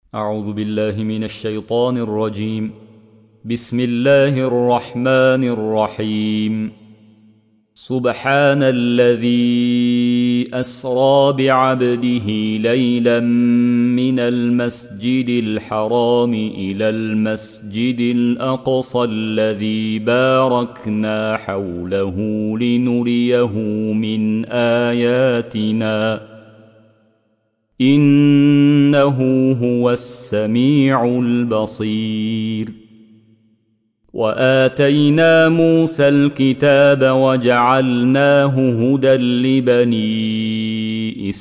أعوذ بالله من الشيطان الرجيم. بسم الله الرحمن الرحيم. سبحان الذي أسرى بعبده ليلا من المسجد الحرام إلى المسجد الأقصى الذي باركنا حوله لنريه من آياتنا إنه هو السميع البصير. وآتينا موسى الكتاب وجعلناه هدى لبني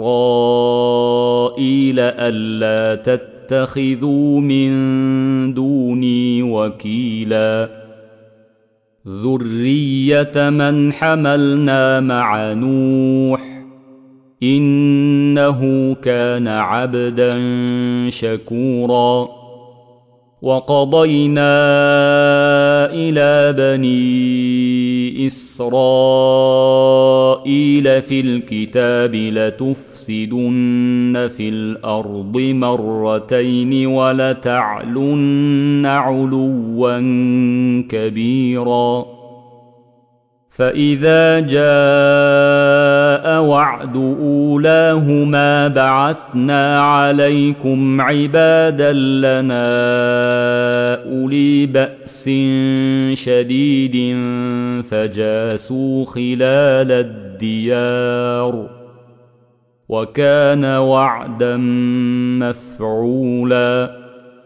إسرائيل ألا تتخذوا من دوني وكيلا ذرية من حملنا مع نوح إنه كان عبدا شكورا. وقضينا إلى بني إسرائيل في الكتاب لتفسدن في الأرض مرتين ولتعلن علوا كبيرا. فإذا جاء وعد أولاهما بعثنا عليكم عبادا لنا أولي بأس شديد فجاسوا خلال الديار وكان وعدا مفعولا.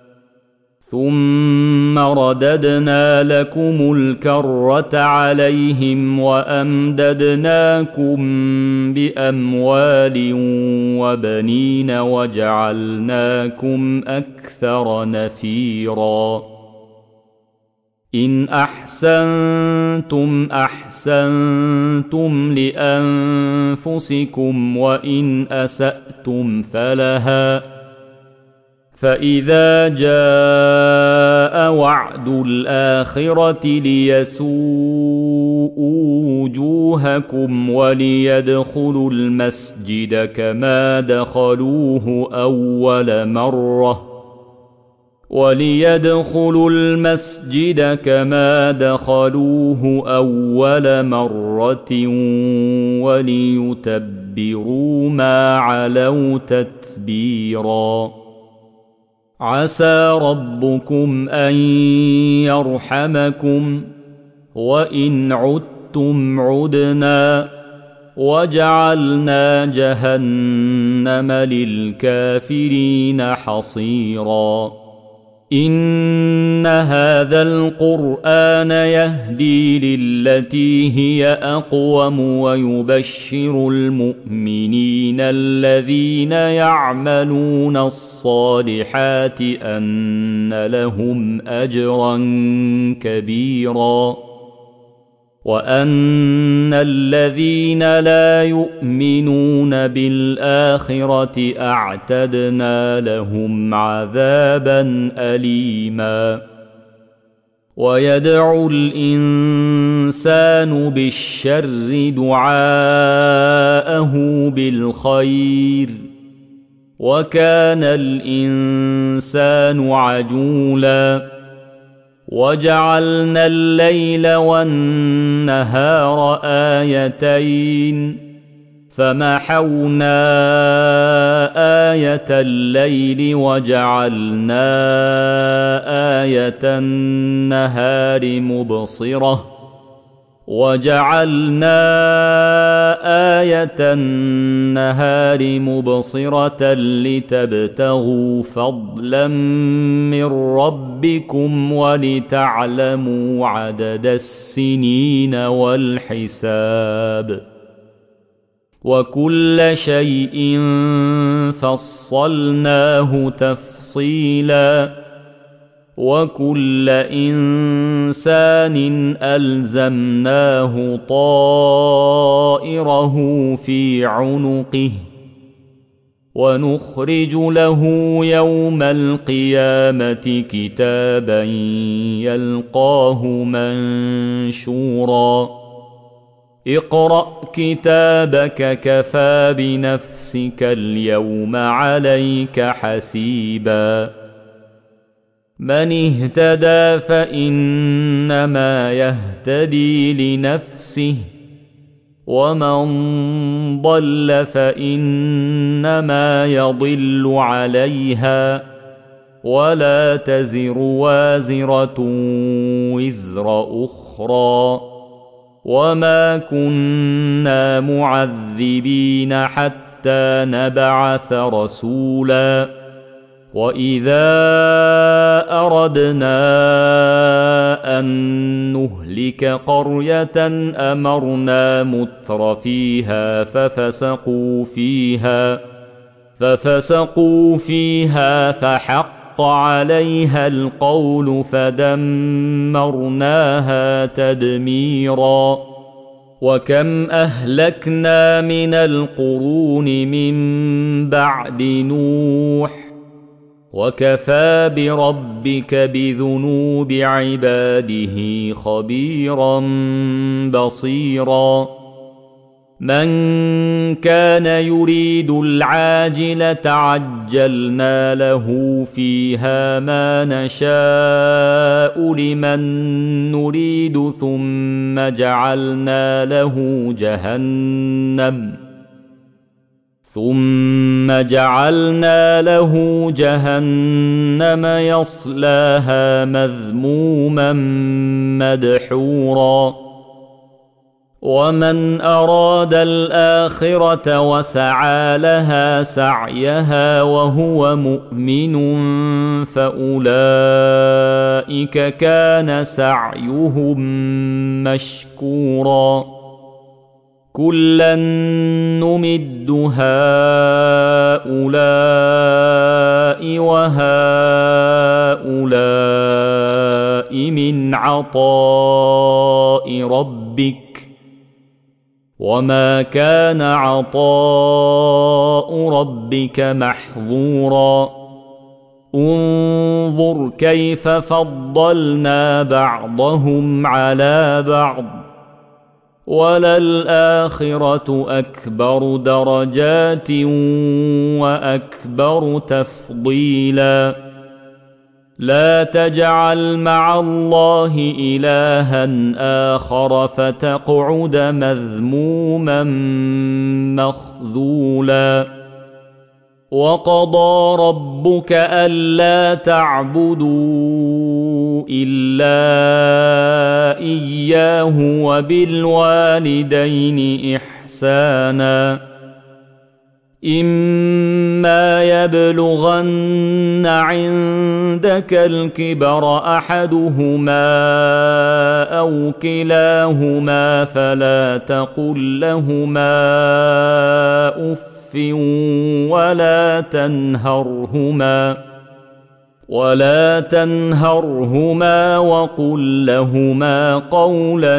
ثم رددنا لكم الكرة عليهم وأمددناكم بأموال وبنين وجعلناكم أكثر نفيرا. إن أحسنتم أحسنتم لأنفسكم وإن أسأتم فلها. فإذا جاء وعد الآخرة ليسوءوا وجوهكم وليدخلوا المسجد كما دخلوه أول مرة وليتبروا ما علوا تتبيرا. عسى ربكم أن يرحمكم وإن عدتم عدنا وجعلنا جهنم للكافرين حصيرا. إن هذا القرآن يهدي للتي هي أقوم ويبشر المؤمنين الذين يعملون الصالحات أن لهم أجرا كبيرا وأن الذين لا يؤمنون بالآخرة أعتدنا لهم عذابا أليما. ويدعو الإنسان بالشر دعاءه بالخير وكان الإنسان عجولا. وجعلنا الليل والنهار آيتين فمحونا آية الليل وجعلنا آية النهار مبصرة لتبتغوا فضلا من ربكم ولتعلموا عدد السنين والحساب وكل شيء فصلناه تفصيلا. وكل إنسان ألزمناه طائره في عنقه ونخرج له يوم القيامة كتابا يلقاه منشورا اقرأ كتابك كفى بنفسك اليوم عليك حسيبا من اهتدى فإنما يهتدي لنفسه ومن ضل فإنما يضل عليها ولا تزر وازرة وزر أخرى وما كنا معذبين حتى نبعث رسولا وإذا أردنا أن نهلك قرية أمرنا متر فيها ففسقوا فيها فحق عليها القول فدمرناها تدميرا وكم أهلكنا من القرون من بعد نوح وكفى بربك بذنوب عباده خبيرا بصيرا من كان يريد العاجلة عجلنا له فيها ما نشاء لمن نريد ثم جعلنا له جهنم يصلاها مذموما مدحورا ومن أراد الآخرة وسعى لها سعيها وهو مؤمن فأولئك كان سعيهم مشكورا كلا نمد هؤلاء وهؤلاء من عطاء ربك وما كان عطاء ربك محظورا انظر كيف فضلنا بعضهم على بعض وللآخرة أكبر درجات وأكبر تفضيلا لا تجعل مع الله إلها آخر فتقعد مذموما مخذولا وقضى ربك ألا تعبدوا إلا إياه وبالوالدين إحسانا إما يبلغن عندك الكبر أحدهما أو كلاهما فلا تقل لهما أف ولا تنهرهما وقل لهما قولا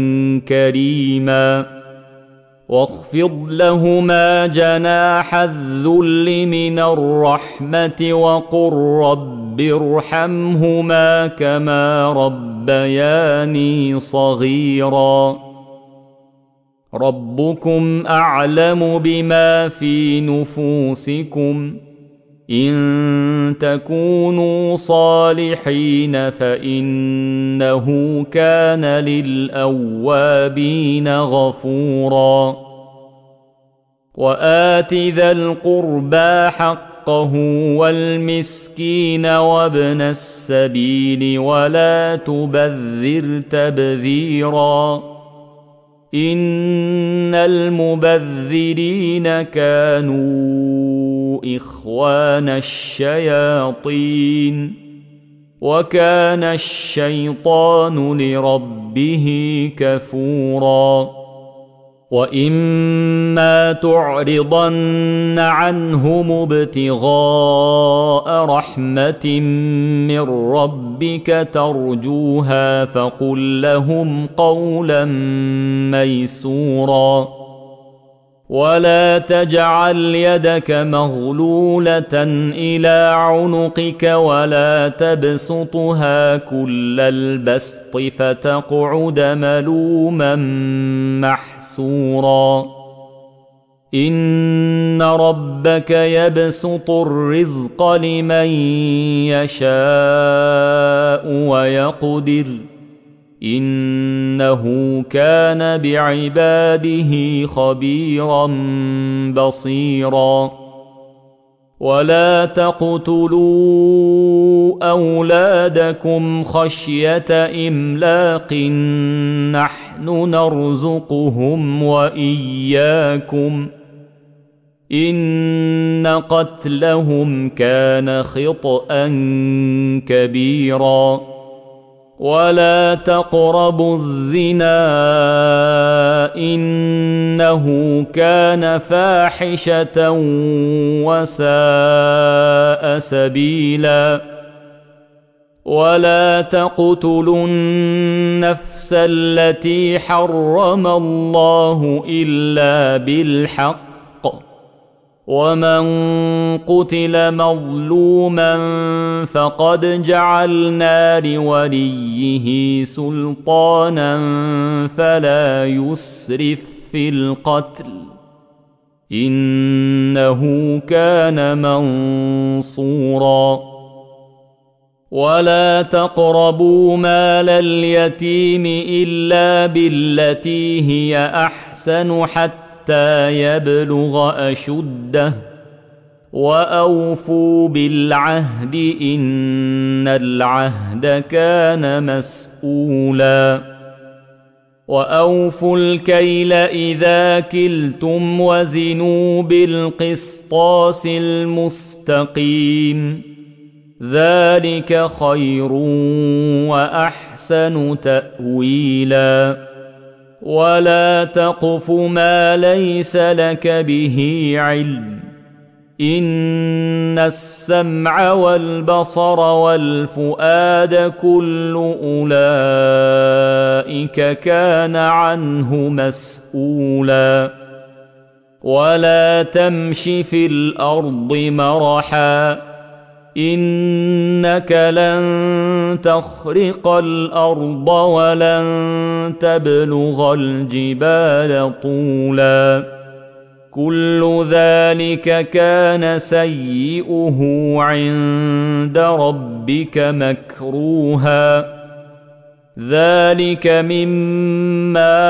كريما واخفض لهما جناح الذل من الرحمة وقل رب ارحمهما كما ربياني صغيرا ربكم أعلم بما في نفوسكم إن تكونوا صالحين فإنه كان للأوابين غفورا وآت ذا القربى حقه والمسكين وابن السبيل ولا تبذر تبذيرا إن المبذرين كانوا إخوان الشياطين وكان الشيطان لربه كفورا وإما تعرضن عنهم ابتغاء رحمة من ربك ترجوها فقل لهم قولا ميسورا ولا تجعل يدك مغلولة إلى عنقك ولا تبسطها كل البسط فتقعد ملوما محسورا إن ربك يبسط الرزق لمن يشاء ويقدر إنه كان بعباده خبيرا بصيرا ولا تقتلوا أولادكم خشية إملاق نحن نرزقهم وإياكم إن قتلهم كان خطأ كبيرا ولا تقربوا الزنا إنه كان فاحشة وساء سبيلا ولا تقتلوا النفس التي حرم الله إلا بالحق ومن قتل مظلوما فقد جعلنا لوليه سلطانا فلا يسرف في القتل إنه كان منصورا ولا تقربوا مال اليتيم إلا بالتي هي أحسن حتى يبلغ أشده وأوفوا بالعهد إن العهد كان مسؤولا وأوفوا الكيل إذا كلتم وزنوا بالقسطاس المستقيم ذلك خير وأحسن تأويلا ولا تقف ما ليس لك به علم إن السمع والبصر والفؤاد كل أولئك كان عنه مسؤولا ولا تمش في الأرض مرحا إنك لن تخرق الأرض ولن تبلغ الجبال طولا كل ذلك كان سيئه عند ربك مكروها ذلك مما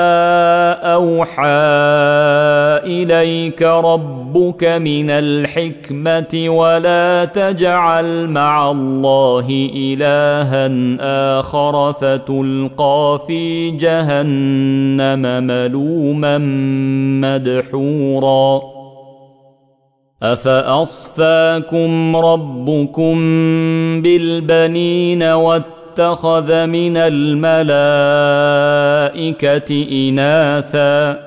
أوحى إليك ربك من الحكمة ولا تجعل مع الله إلها آخر فتلقى في جهنم ملوما مدحورا أفأصفاكم ربكم بالبنين اتخذ من الملائكة إناثا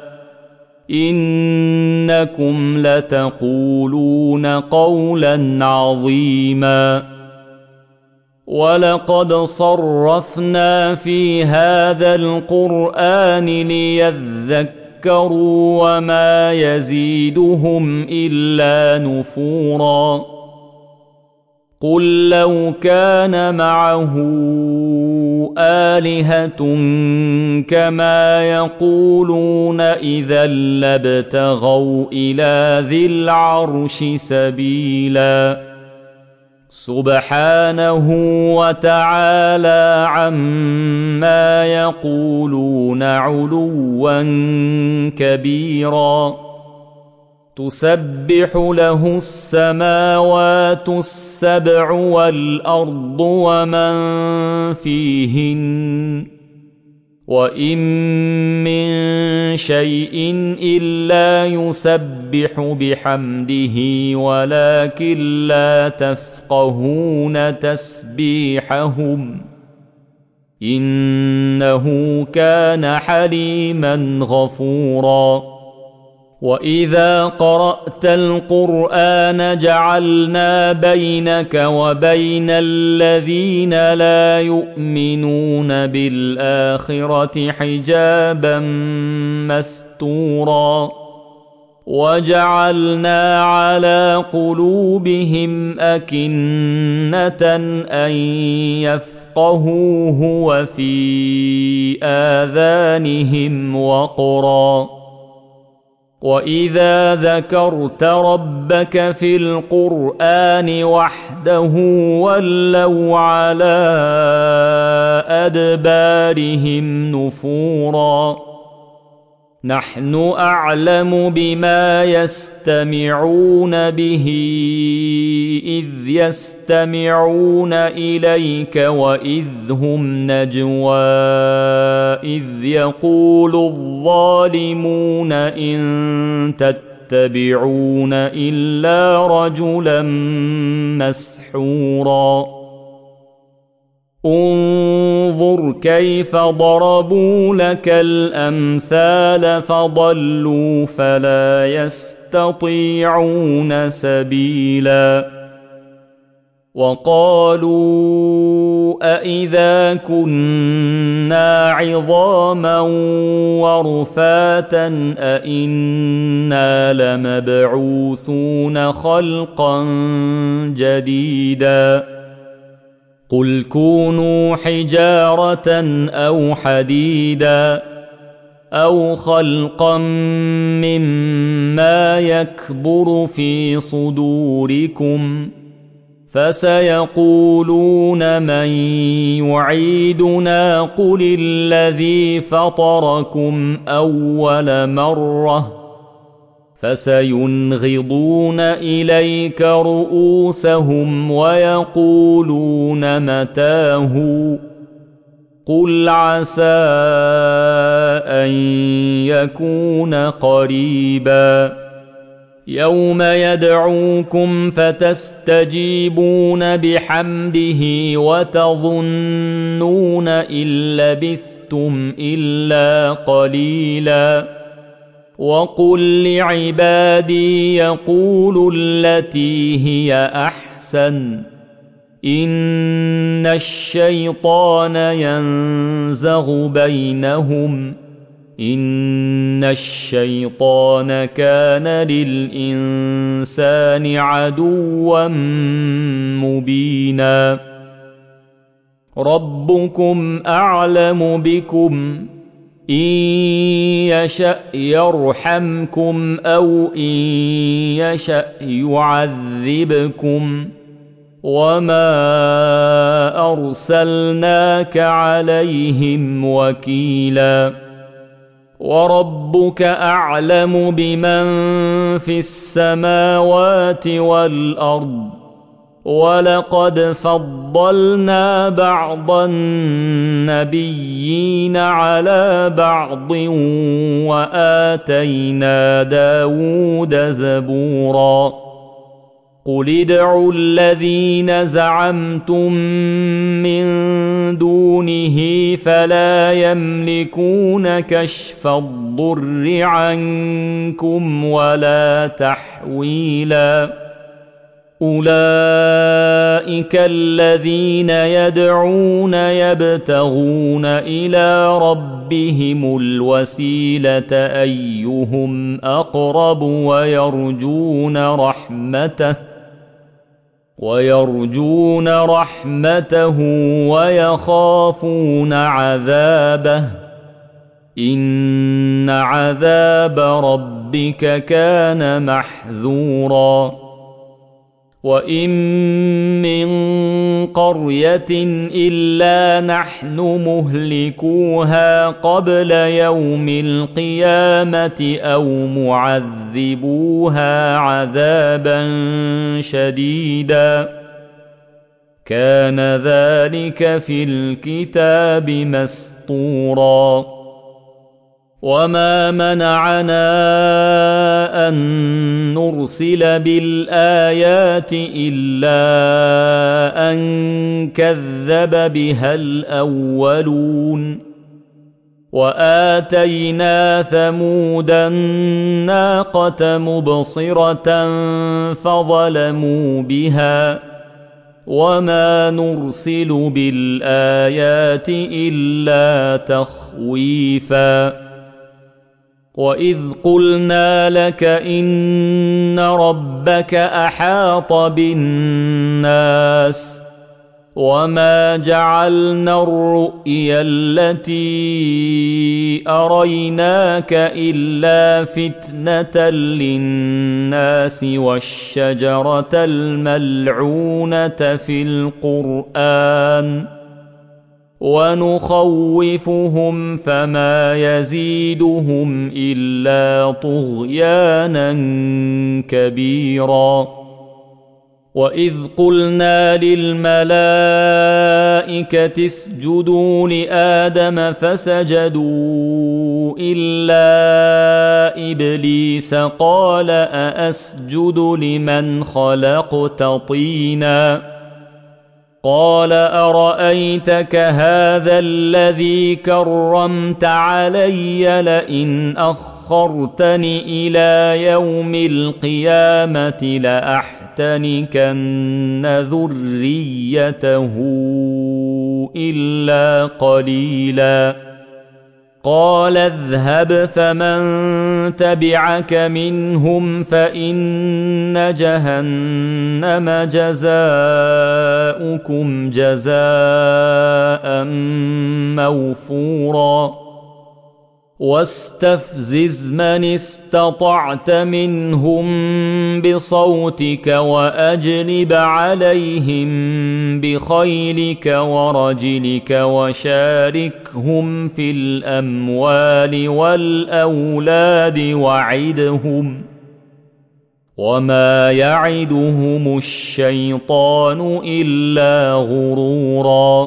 إنكم لتقولون قولا عظيما ولقد صرفنا في هذا القرآن ليذكروا وما يزيدهم إلا نفورا قل لو كان معه آلهة كما يقولون إذا لابتغوا إلى ذي العرش سبيلا سبحانه وتعالى عما يقولون علوا كبيرا تسبح له السماوات السبع والأرض ومن فيهن وإن من شيء إلا يسبح بحمده ولكن لا تفقهون تسبيحهم إنه كان حليما غفورا وإذا قرأت القرآن جعلنا بينك وبين الذين لا يؤمنون بالآخرة حجابا مستورا وجعلنا على قلوبهم أكنة أن يفقهوه وفي آذانهم وقرا وإذا ذكرت ربك في القرآن وحده ولوا على أدبارهم نفورا نحن أعلم بما يستمعون به إذ يستمعون إليك وإذ هم نجوى إذ يقول الظالمون إن تتبعون إلا رجلا مسحورا انظر كيف ضربوا لك الأمثال فضلوا فلا يستطيعون سبيلا وقالوا أإذا كنا عظاما ورفاتا أإنا لمبعوثون خلقا جديدا قل كونوا حجارة أو حديدا أو خلقا مما يكبر في صدوركم فسيقولون من يعيدنا قل الذي فطركم أول مرة فسينغضون إليك رؤوسهم ويقولون متاه قل عسى أن يكون قريبا يوم يدعوكم فتستجيبون بحمده وتظنون إن لبثتم إلا قليلا وقل لعبادي يقولوا التي هي أحسن إن الشيطان ينزغ بينهم إن الشيطان كان للإنسان عدوا مبينا ربكم أعلم بكم إن يشأ يرحمكم أو إن يشأ يعذبكم وما أرسلناك عليهم وكيلا وربك أعلم بمن في السماوات والأرض ولقد فضلنا بعض النبيين على بعض وآتينا داود زبورا قل ادعوا الذين زعمتم من دونه فلا يملكون كشف الضر عنكم ولا تحويلا أولئك الذين يدعون يبتغون إلى ربهم الوسيلة أيهم أقرب ويرجون رحمته ويخافون عذابه إن عذاب ربك كان محذورا وإن من قرية إلا نحن مهلكوها قبل يوم القيامة أو معذبوها عذابا شديدا كان ذلك في الكتاب مسطورا وما منعنا أن نرسل بالآيات إلا أن كذب بها الأولون وآتينا ثمود الناقة مبصرة فظلموا بها وما نرسل بالآيات إلا تخويفا وإذ قلنا لك إن ربك أحاط بالناس وما جعلنا الرؤيا التي أريناك إلا فتنة للناس والشجرة الملعونة في القرآن ونخوفهم فما يزيدهم إلا طغيانا كبيرا. وإذ قلنا للملائكة اسجدوا لآدم فسجدوا إلا إبليس قال أأسجد لمن خلقت طينا قال أرأيتك هذا الذي كرمت علي لئن أخرتني إلى يوم القيامة لأحتنكن ذريته إلا قليلا قال اذهب فمن تبعك منهم فإن جهنم جزاؤكم جزاء موفورا واستفزز من استطعت منهم بصوتك وأجلب عليهم بخيلك ورجلك وشاركهم في الأموال والأولاد وعدهم وما يعدهم الشيطان إلا غرورا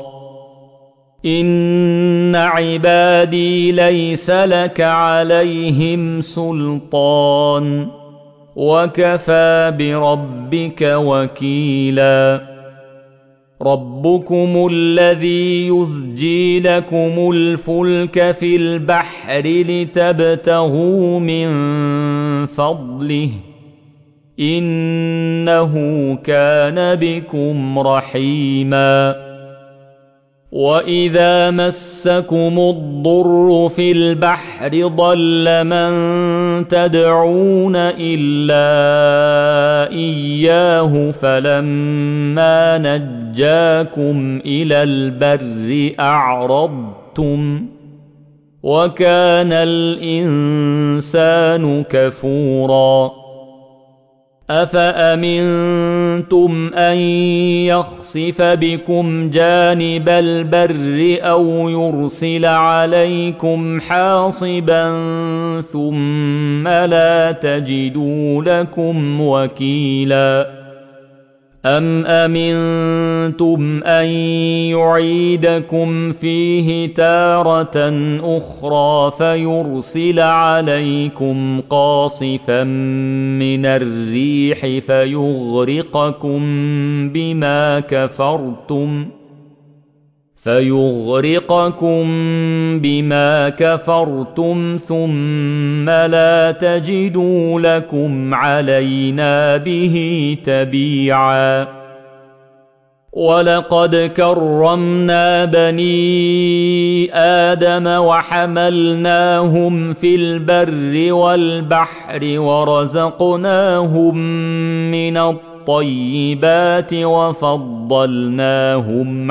إن عبادي ليس لك عليهم سلطان وكفى بربك وكيلا ربكم الذي يزجي لكم الفلك في البحر لتبتغوا من فضله إنه كان بكم رحيما وإذا مسكم الضر في البحر ضل من تدعون إلا إياه فلما نجاكم إلى البر أعرضتم وكان الإنسان كفورا أفأمنتم أن يخسف بكم جانب البر أو يرسل عليكم حاصبا ثم لا تجدوا لكم وكيلا أم أمنتم أن يعيدكم فيه تارة أخرى فيرسل عليكم قاصفا من الريح فيغرقكم بما كفرتم ثم لا تجدوا لكم علينا به تبيعا ولقد كرمنا بني آدم وحملناهم في البر والبحر ورزقناهم من الطيبات وفضلناهم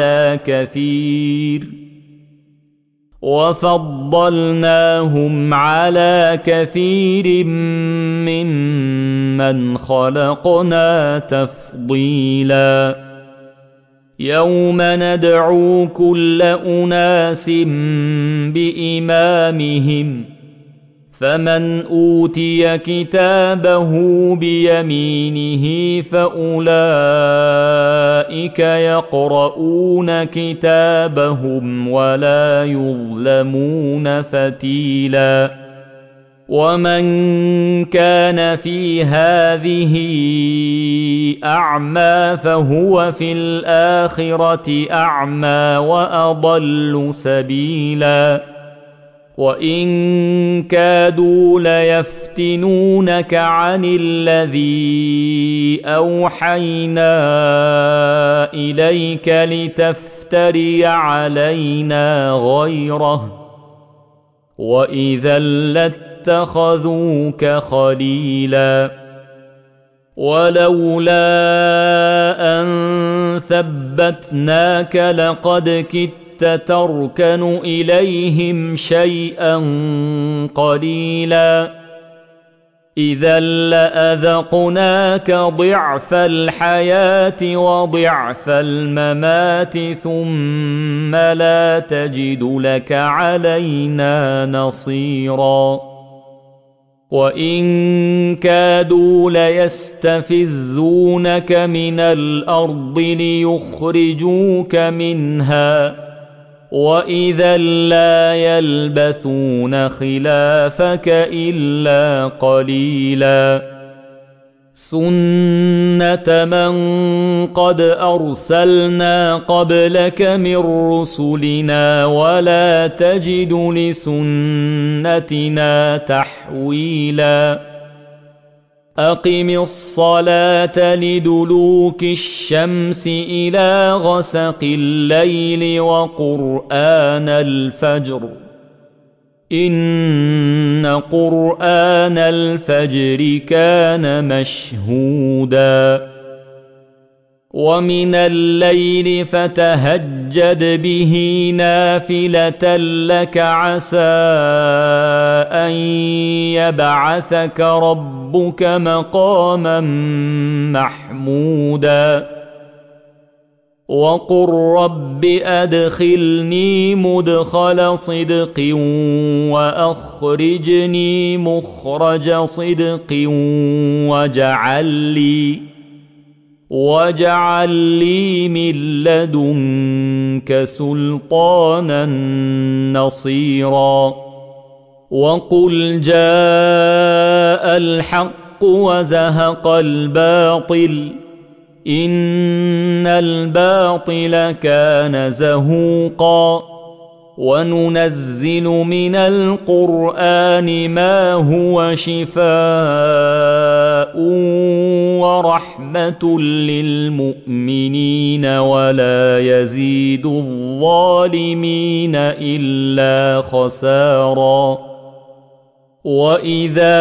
على كثير ممن خلقنا تفضيلا يوم ندعو كل أناس بإمامهم فمن أوتي كتابه بيمينه فأولئك يقرؤون كتابهم ولا يظلمون فتيلا ومن كان في هذه أعمى فهو في الآخرة أعمى وأضل سبيلا وإن كادوا ليفتنونك عن الذي أوحينا إليك لتفتري علينا غيره وإذا لاتخذوك خليلا ولولا أن ثبتناك لقد كدت تركن إليهم شيئا قليلا إذا لأذقناك ضعف الحياة وضعف الممات ثم لا تجد لك علينا نصيرا وإن كادوا ليستفزونك من الأرض ليخرجوك منها وإذا لا يلبثون خلافك إلا قليلا سنة من قد أرسلنا قبلك من رسلنا ولا تجد لسنتنا تحويلا أقم الصلاة لدلوك الشمس إلى غسق الليل وقرآن الفجر إن قرآن الفجر كان مشهودا ومن الليل فتهجد به نافلة لك عسى أن يبعثك ربك مقاما محمودا وقل رب أدخلني مدخل صدق وأخرجني مخرج صدق واجعل لي من لدنك سلطانا نصيرا وقل جاء الحق وزهق الباطل إن الباطل كان زهوقا وننزل من القرآن ما هو شفاء ورحمة للمؤمنين ولا يزيد الظالمين إلا خسارا وإذا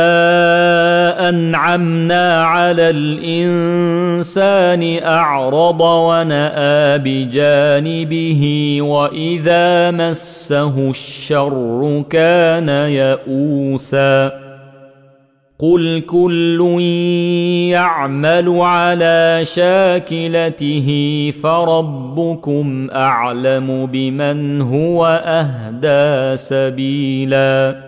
أنعمنا على الإنسان أعرض ونأى بجانبه وإذا مسه الشر كان يئوسا قل كل يعمل على شاكلته فربكم أعلم بمن هو أهدى سبيلا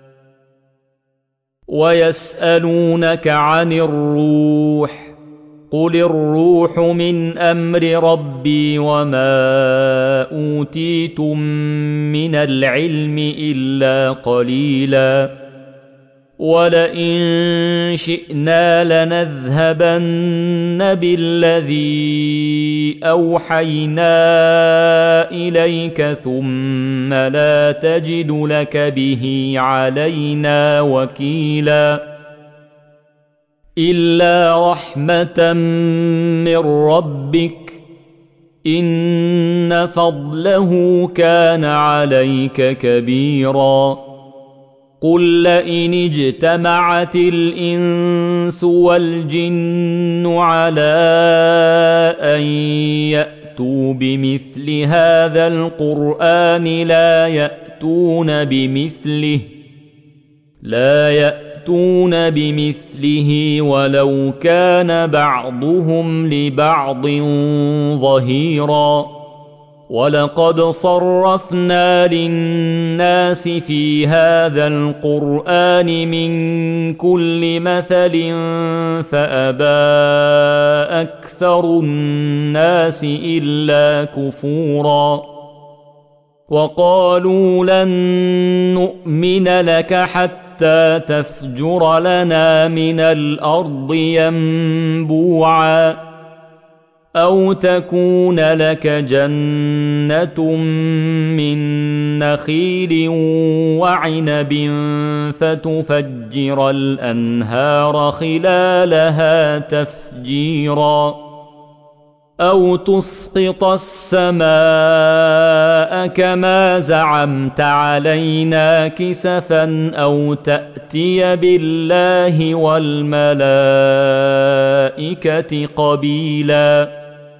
ويسألونك عن الروح قل الروح من أمر ربي وما أوتيتم من العلم إلا قليلا ولئن شئنا لنذهبن بالذي أوحينا إليك ثم لا تجد لك به علينا وكيلا إلا رحمة من ربك إن فضله كان عليك كبيرا قل لئن اجتمعت الإنس والجن على أن يأتوا بمثل هذا القرآن لا يأتون بمثله ولو كان بعضهم لبعض ظهيرا ولقد صرفنا للناس في هذا القرآن من كل مثل فأبى أكثر الناس إلا كفورا وقالوا لن نؤمن لك حتى تفجر لنا من الأرض ينبوعا أو تكون لك جنة من نخيل وعنب فتفجر الأنهار خلالها تفجيرا أو تسقط السماء كما زعمت علينا كسفا أو تأتي بالله والملائكة قبيلا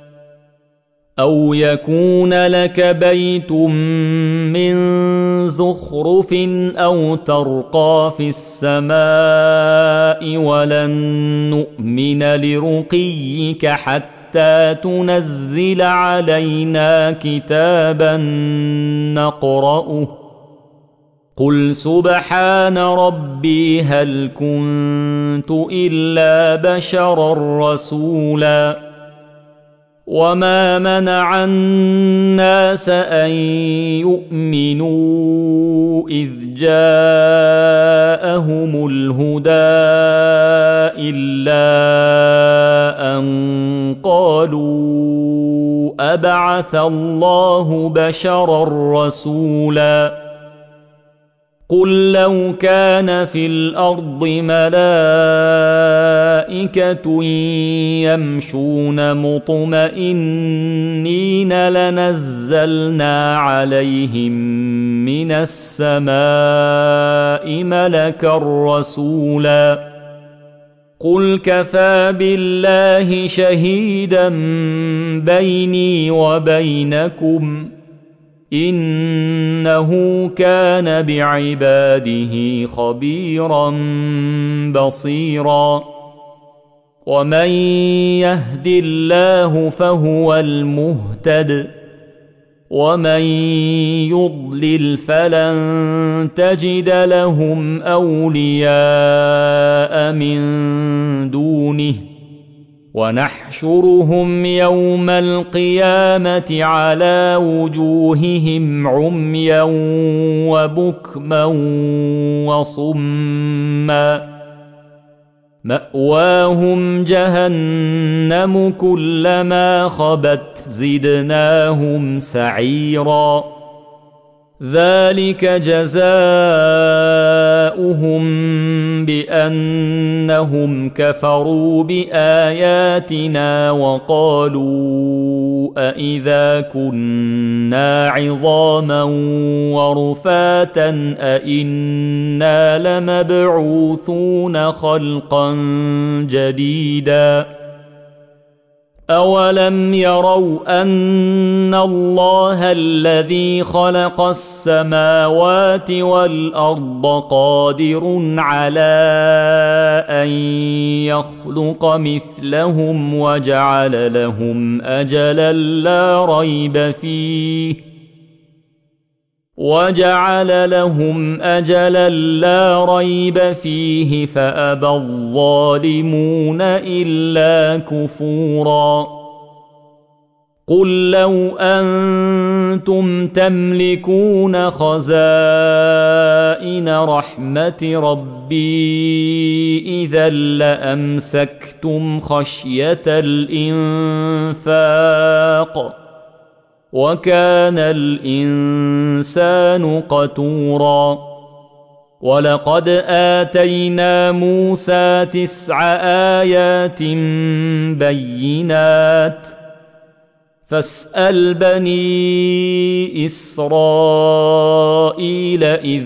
أو يكون لك بيت من زخرف أو ترقى في السماء ولن نؤمن لرقيك حتى تنزل علينا كتابا نقرأه قل سبحان ربي هل كنت إلا بشرا رسولا وما منع الناس أن يؤمنوا إذ جاءهم الهدى إلا أن قالوا أبعث الله بشرا رسولا قل لو كان في الأرض ملائكة يمشون مطمئنين لنزلنا عليهم من السماء ملكا رسولا قل كفى بالله شهيدا بيني وبينكم إنه كان بعباده خبيرا بصيرا ومن يهد الله فهو المهتد ومن يضلل فلن تجد لهم أولياء من دونه ونحشرهم يوم القيامة على وجوههم عميا وبكما وصما مأواهم جهنم كلما خبت زدناهم سعيرا ذلك جزاؤهم بأنهم كفروا بآياتنا وقالوا أإذا كنا عظاما ورفاتا أإنا لمبعوثون خلقا جديدا أولم يروا أن الله الذي خلق السماوات والأرض قادر على أن يخلق مثلهم وجعل لهم أجلا لا ريب فيه فأبى الظالمون إلا كفورا قل لو أنتم تملكون خزائن رحمة ربي إذا لأمسكتم خشية الإنفاق وكان الإنسان قتورا ولقد آتينا موسى 9 آيات بينات فاسأل بني إسرائيل إذ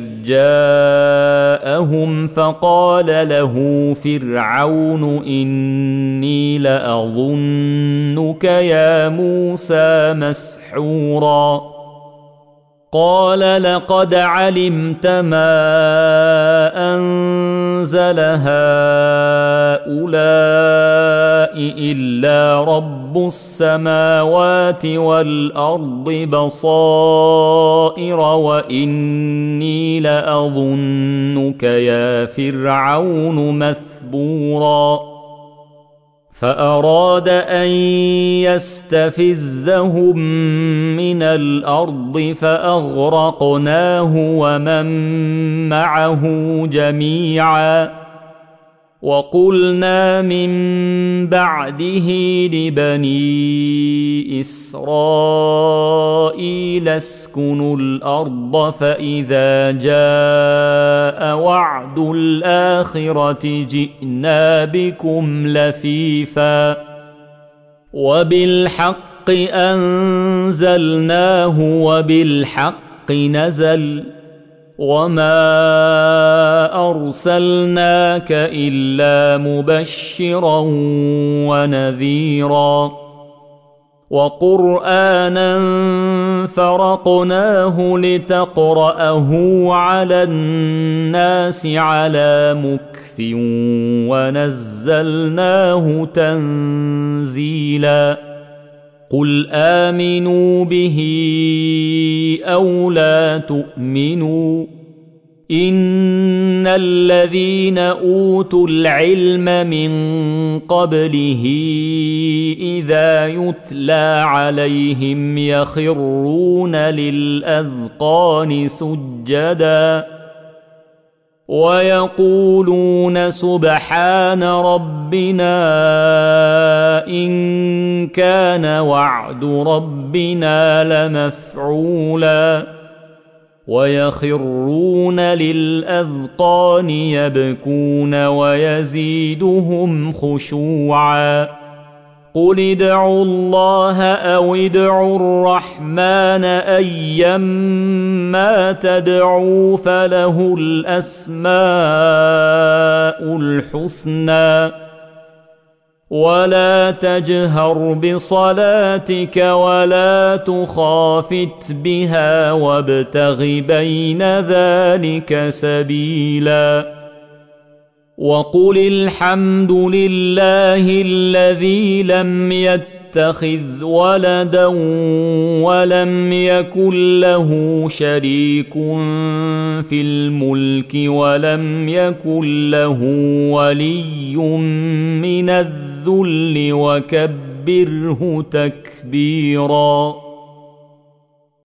جاءهم فقال له فرعون إني لأظنك يا موسى مسحورا قال لقد علمت ما أنزل هؤلاء إلا رب السماوات والأرض بصائر وإني لأظنك يا فرعون مثبورا فأراد أن يستفزهم من الأرض فأغرقناه ومن معه جميعا وقلنا من بعده لبني إسرائيل اسكنوا الأرض فإذا جاء وعد الآخرة جئنا بكم لفيفا وبالحق أنزلناه وبالحق نزل وما أرسلناك إلا مبشرا ونذيرا وقرآنا فرقناه لتقرأه على الناس على مكث ونزلناه تنزيلا قل آمنوا به أو لا تؤمنوا إن الذين أوتوا العلم من قبله إذا يتلى عليهم يخرون للأذقان سجدا ويقولون سبحان ربنا إن كان وعد ربنا لمفعولا ويخرون للأذقان يبكون ويزيدهم خشوعا قل ادعوا الله أو ادعوا الرحمن أيما تدعوا فله الأسماء الحسنى ولا تجهر بصلاتك ولا تخافت بها وابتغ بين ذلك سبيلا وقل الحمد لله الذي لم يتخذ ولدا ولم يكن له شريك في الملك ولم يكن له ولي من الذل وكبره تكبيرا.